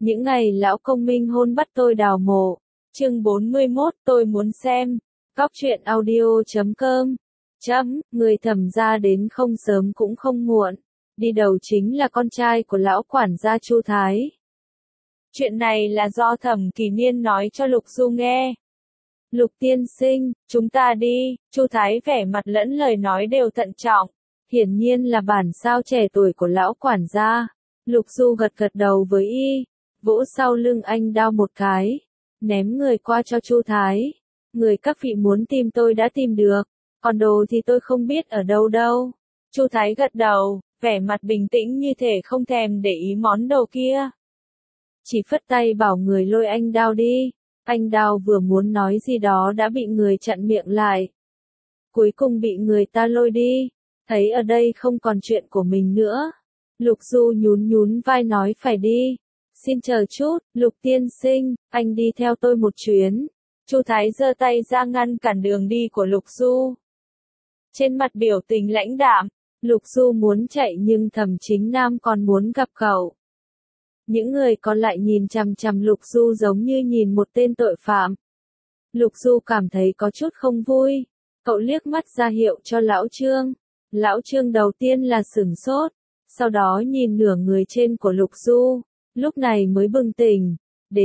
Những ngày lão công minh hôn bắt tôi đào mộ. Chương 41, tôi muốn xem. Góc truyện audio.com. Người Thẩm gia đến không sớm cũng không muộn. Đi đầu chính là con trai của lão quản gia Chu Thái. Chuyện này là do Thẩm Kỳ Niên nói cho Lục Du nghe. Lục tiên sinh, chúng ta đi. Chu Thái vẻ mặt lẫn lời nói đều thận trọng. Hiển nhiên là bản sao trẻ tuổi của lão quản gia. Lục Du gật gật đầu với y, vỗ sau lưng anh đao một cái, ném người qua cho Chu Thái. Người các vị muốn tìm tôi đã tìm được, còn đồ thì tôi không biết ở đâu đâu. Chu Thái gật đầu, vẻ mặt bình tĩnh như thể không thèm để ý món đồ kia. Chỉ phất tay bảo người lôi anh đao đi. Anh đao vừa muốn nói gì đó đã bị người chặn miệng lại. Cuối cùng bị người ta lôi đi. Thấy ở đây không còn chuyện của mình nữa, Lục Du nhún nhún vai nói phải đi. Xin chờ chút, Lục tiên sinh, anh đi theo tôi một chuyến. Chu Thái giơ tay ra ngăn cản đường đi của Lục Du. Trên mặt biểu tình lãnh đạm, Lục Du muốn chạy nhưng Thẩm Chính Nam còn muốn gặp cậu. Những người còn lại nhìn chằm chằm Lục Du giống như nhìn một tên tội phạm. Lục Du cảm thấy có chút không vui. Cậu liếc mắt ra hiệu cho Lão Trương. Lão Trương đầu tiên là sửng sốt, sau đó nhìn nửa người trên của Lục Du, lúc này mới bừng tỉnh.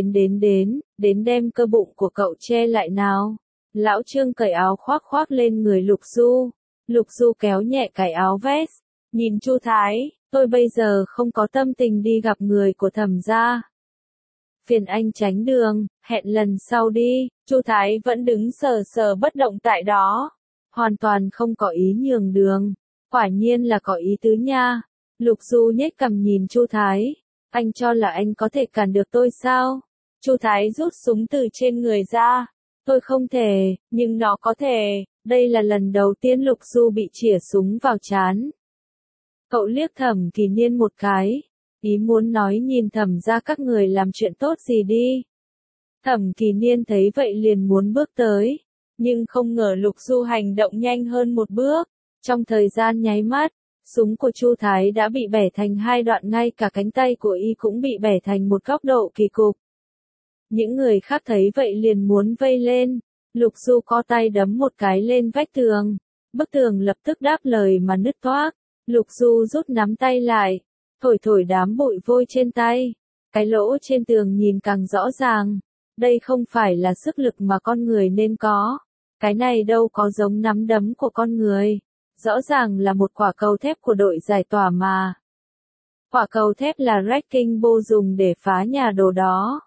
Đến đem cơ bụng của cậu che lại nào. Lão Trương cởi áo khoác lên người Lục Du. Lục Du kéo nhẹ cái áo vest, nhìn Chu Thái, tôi bây giờ không có tâm tình đi gặp người của Thẩm gia. Phiền anh tránh đường, hẹn lần sau đi. Chu Thái vẫn đứng sờ sờ bất động tại đó, hoàn toàn không có ý nhường đường. Quả nhiên là có ý tứ nha. Lục Du nhếch cằm nhìn Chu Thái. Anh cho là anh có thể cản được tôi sao? Chu Thái rút súng từ trên người ra. Tôi không thể, nhưng nó có thể. Đây là lần đầu tiên Lục Du bị chĩa súng vào trán. Cậu liếc Thẩm Kỳ Niên một cái, ý muốn nói nhìn Thẩm gia các người làm chuyện tốt gì đi. Thẩm Kỳ Niên thấy vậy liền muốn bước tới, nhưng không ngờ Lục Du hành động nhanh hơn một bước. Trong thời gian nháy mắt, súng của Chu Thái đã bị bẻ thành hai đoạn, ngay cả cánh tay của y cũng bị bẻ thành một góc độ kỳ cục. Những người khác thấy vậy liền muốn vây lên. Lục Du co tay đấm một cái lên vách tường. Bức tường lập tức đáp lời mà nứt toác. Lục Du rút nắm tay lại, thổi đám bụi vôi trên tay. Cái lỗ trên tường nhìn càng rõ ràng. Đây không phải là sức lực mà con người nên có. Cái này đâu có giống nắm đấm của con người. Rõ ràng là một quả cầu thép của đội giải tỏa mà. Quả cầu thép là Wrecking Ball dùng để phá nhà đồ đó.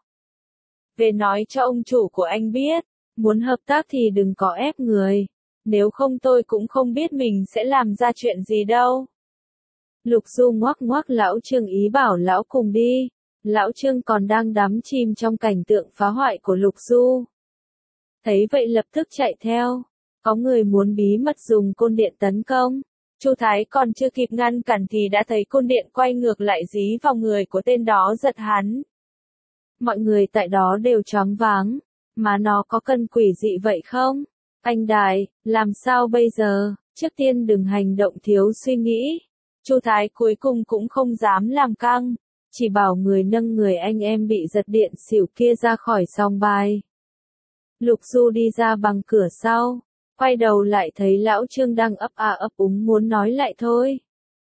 Về nói cho ông chủ của anh biết, muốn hợp tác thì đừng có ép người. Nếu không tôi cũng không biết mình sẽ làm ra chuyện gì đâu. Lục Du ngoắc Lão Trương ý bảo lão cùng đi. Lão Trương còn đang đắm chìm trong cảnh tượng phá hoại của Lục Du. Thấy vậy lập tức chạy theo. Có người muốn bí mật dùng côn điện tấn công. Chu Thái còn chưa kịp ngăn cản thì đã thấy côn điện quay ngược lại dí vào người của tên đó, giật hắn. Mọi người tại đó đều choáng váng. Mà nó có cần quỷ dị vậy không? Anh Đại, làm sao bây giờ? Trước tiên đừng hành động thiếu suy nghĩ. Chu Thái cuối cùng cũng không dám làm căng, chỉ bảo người nâng người anh em bị giật điện xỉu kia ra khỏi sòng bài. Lục Du đi ra bằng cửa sau, quay đầu lại thấy Lão Trương đang ấp úng muốn nói lại thôi.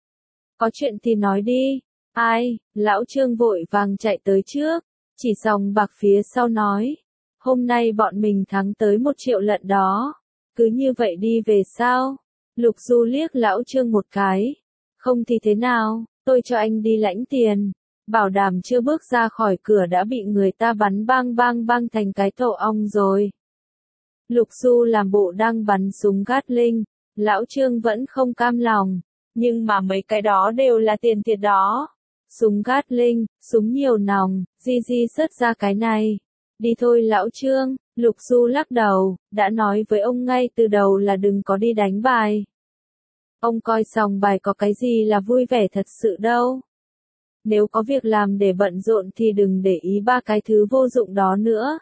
Có chuyện thì nói đi. Ai? Lão Trương vội vàng chạy tới trước, chỉ sòng bạc phía sau nói. Hôm nay bọn mình thắng tới 1 triệu lận đó. Cứ như vậy đi về sao? Lục Du liếc Lão Trương một cái. Không thì thế nào, tôi cho anh đi lãnh tiền. Bảo đảm chưa bước ra khỏi cửa đã bị người ta bắn bang thành cái tổ ong rồi. Lục Du làm bộ đang bắn súng Gatling. Lão Trương vẫn không cam lòng. Nhưng mà mấy cái đó đều là tiền thiệt đó. Súng Gatling, súng nhiều nòng, Di xuất ra cái này. Đi thôi Lão Trương. Lục Du lắc đầu, đã nói với ông ngay từ đầu là đừng có đi đánh bài. Ông coi sòng bài có cái gì là vui vẻ thật sự đâu. Nếu có việc làm để bận rộn thì đừng để ý 3 cái thứ vô dụng đó nữa.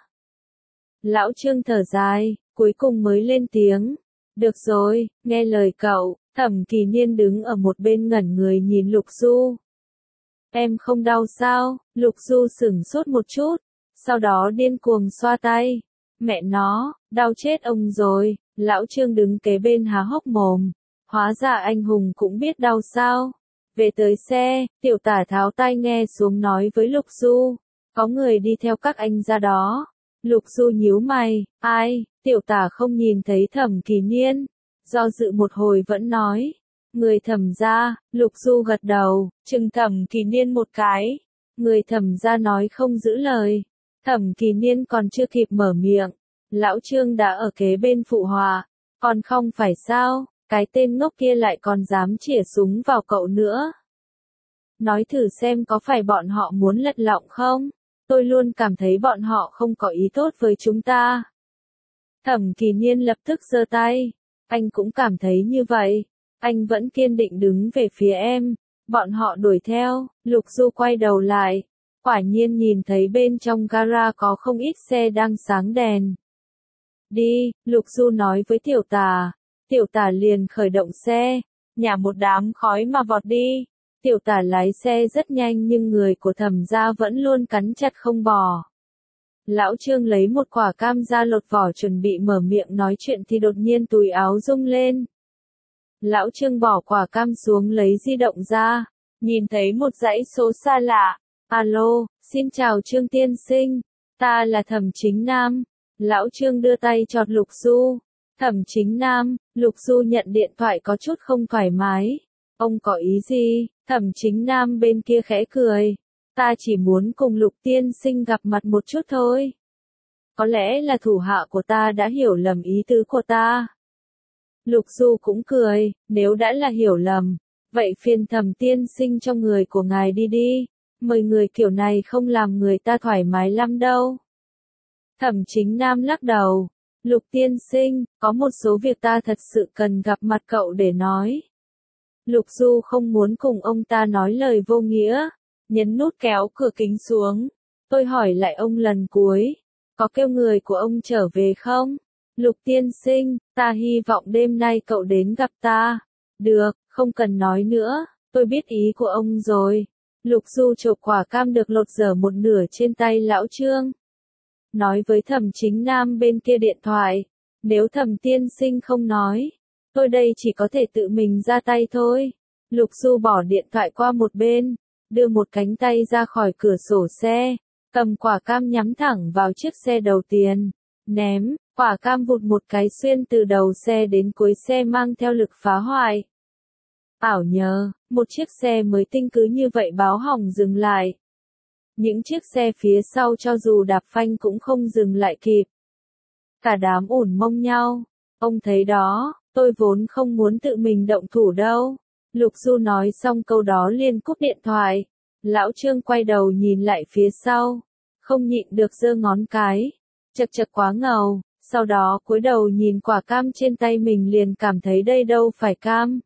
Lão Trương thở dài, cuối cùng mới lên tiếng. Được rồi, nghe lời cậu. Thẩm Kỳ Niên đứng ở một bên ngẩn người nhìn Lục Du. Em không đau sao? Lục Du sửng sốt một chút, sau đó điên cuồng xoa tay. Mẹ nó, đau chết ông rồi. Lão Trương đứng kế bên há hốc mồm. Hóa ra anh hùng cũng biết đau sao. Về tới xe, tiểu tả tháo tai nghe xuống nói với Lục Du. Có người đi theo các anh ra đó. Lục Du nhíu mày, ai? Tiểu tả không nhìn thấy Thẩm Kỳ Niên. Do dự một hồi vẫn nói. Người Thẩm gia. Lục Du gật đầu, chừng Thẩm Kỳ Niên một cái. Người Thẩm gia nói không giữ lời. Thẩm Kỳ Niên còn chưa kịp mở miệng. Lão Trương đã ở kế bên phụ họa. Còn không phải sao, cái tên ngốc kia lại còn dám chĩa súng vào cậu nữa. Nói thử xem có phải bọn họ muốn lật lọng không? Tôi luôn cảm thấy bọn họ không có ý tốt với chúng ta. Thẩm Kỳ Niên lập tức giơ tay. Anh cũng cảm thấy như vậy. Anh vẫn kiên định đứng về phía em. Bọn họ đuổi theo. Lục Du quay đầu lại. Quả nhiên nhìn thấy bên trong gara có không ít xe đang sáng đèn. Đi, Lục Du nói với tiểu tả. Tiểu tả liền khởi động xe. Nhả một đám khói mà vọt đi. Tiểu tả lái xe rất nhanh nhưng người của Thẩm gia vẫn luôn cắn chặt không bỏ. Lão Trương lấy một quả cam ra lột vỏ chuẩn bị mở miệng nói chuyện thì đột nhiên túi áo rung lên. Lão Trương bỏ quả cam xuống lấy di động ra. Nhìn thấy một dãy số xa lạ. Alo, xin chào Trương tiên sinh. Ta là Thẩm Chính Nam. Lão Trương đưa tay chọt Lục Du. Thẩm Chính Nam. Lục Du nhận điện thoại có chút không thoải mái. Ông có ý gì? Thẩm Chính Nam bên kia khẽ cười. Ta chỉ muốn cùng Lục tiên sinh gặp mặt một chút thôi. Có lẽ là thủ hạ của ta đã hiểu lầm ý tứ của ta. Lục Du cũng cười, nếu đã là hiểu lầm, vậy phiền Thẩm tiên sinh cho người của ngài đi đi. Mời người kiểu này không làm người ta thoải mái lắm đâu. Thẩm Chính Nam lắc đầu. Lục tiên sinh, có một số việc ta thật sự cần gặp mặt cậu để nói. Lục Du không muốn cùng ông ta nói lời vô nghĩa. Nhấn nút kéo cửa kính xuống. Tôi hỏi lại ông lần cuối. Có kêu người của ông trở về không? Lục tiên sinh, ta hy vọng đêm nay cậu đến gặp ta. Được, không cần nói nữa. Tôi biết ý của ông rồi. Lục Du chộp quả cam được lột dở một nửa trên tay Lão Trương. Nói với Thẩm Chính Nam bên kia điện thoại. Nếu Thẩm tiên sinh không nói, tôi đây chỉ có thể tự mình ra tay thôi. Lục Du bỏ điện thoại qua một bên, đưa một cánh tay ra khỏi cửa sổ xe, cầm quả cam nhắm thẳng vào chiếc xe đầu tiên. Ném, quả cam vụt một cái xuyên từ đầu xe đến cuối xe mang theo lực phá hoại. Ảo nhờ, một chiếc xe mới tinh cứ như vậy báo hỏng dừng lại. Những chiếc xe phía sau cho dù đạp phanh cũng không dừng lại kịp. Cả đám ủn mông nhau. Ông thấy đó, tôi vốn không muốn tự mình động thủ đâu. Lục Du nói xong câu đó liền cúp điện thoại. Lão Trương quay đầu nhìn lại phía sau. Không nhịn được giơ ngón cái. Chật chật quá ngầu. Sau đó cúi đầu nhìn quả cam trên tay mình liền cảm thấy đây đâu phải cam.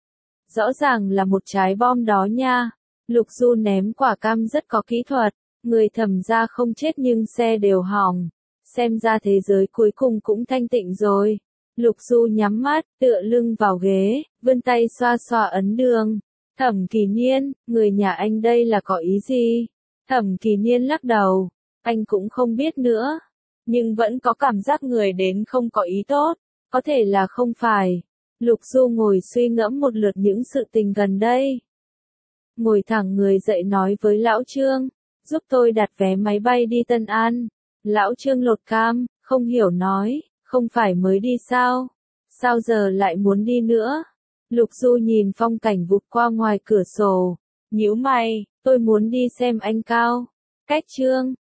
Rõ ràng là một trái bom đó nha. Lục Du ném quả cam rất có kỹ thuật. Người Thẩm gia không chết nhưng xe đều hỏng. Xem ra thế giới cuối cùng cũng thanh tịnh rồi. Lục Du nhắm mắt, tựa lưng vào ghế, vươn tay xoa xoa ấn đường. Thẩm Kỳ Niên, người nhà anh đây là có ý gì? Thẩm Kỳ Niên lắc đầu. Anh cũng không biết nữa. Nhưng vẫn có cảm giác người đến không có ý tốt. Có thể là không phải. Lục Du ngồi suy ngẫm một lượt những sự tình gần đây. Ngồi thẳng người dậy nói với Lão Trương. Giúp tôi đặt vé máy bay đi Tân An. Lão Trương lột cam, không hiểu nói. Không phải mới đi sao? Sao giờ lại muốn đi nữa? Lục Du nhìn phong cảnh vụt qua ngoài cửa sổ. Nhíu mày, tôi muốn đi xem anh Cao. Cách Trương,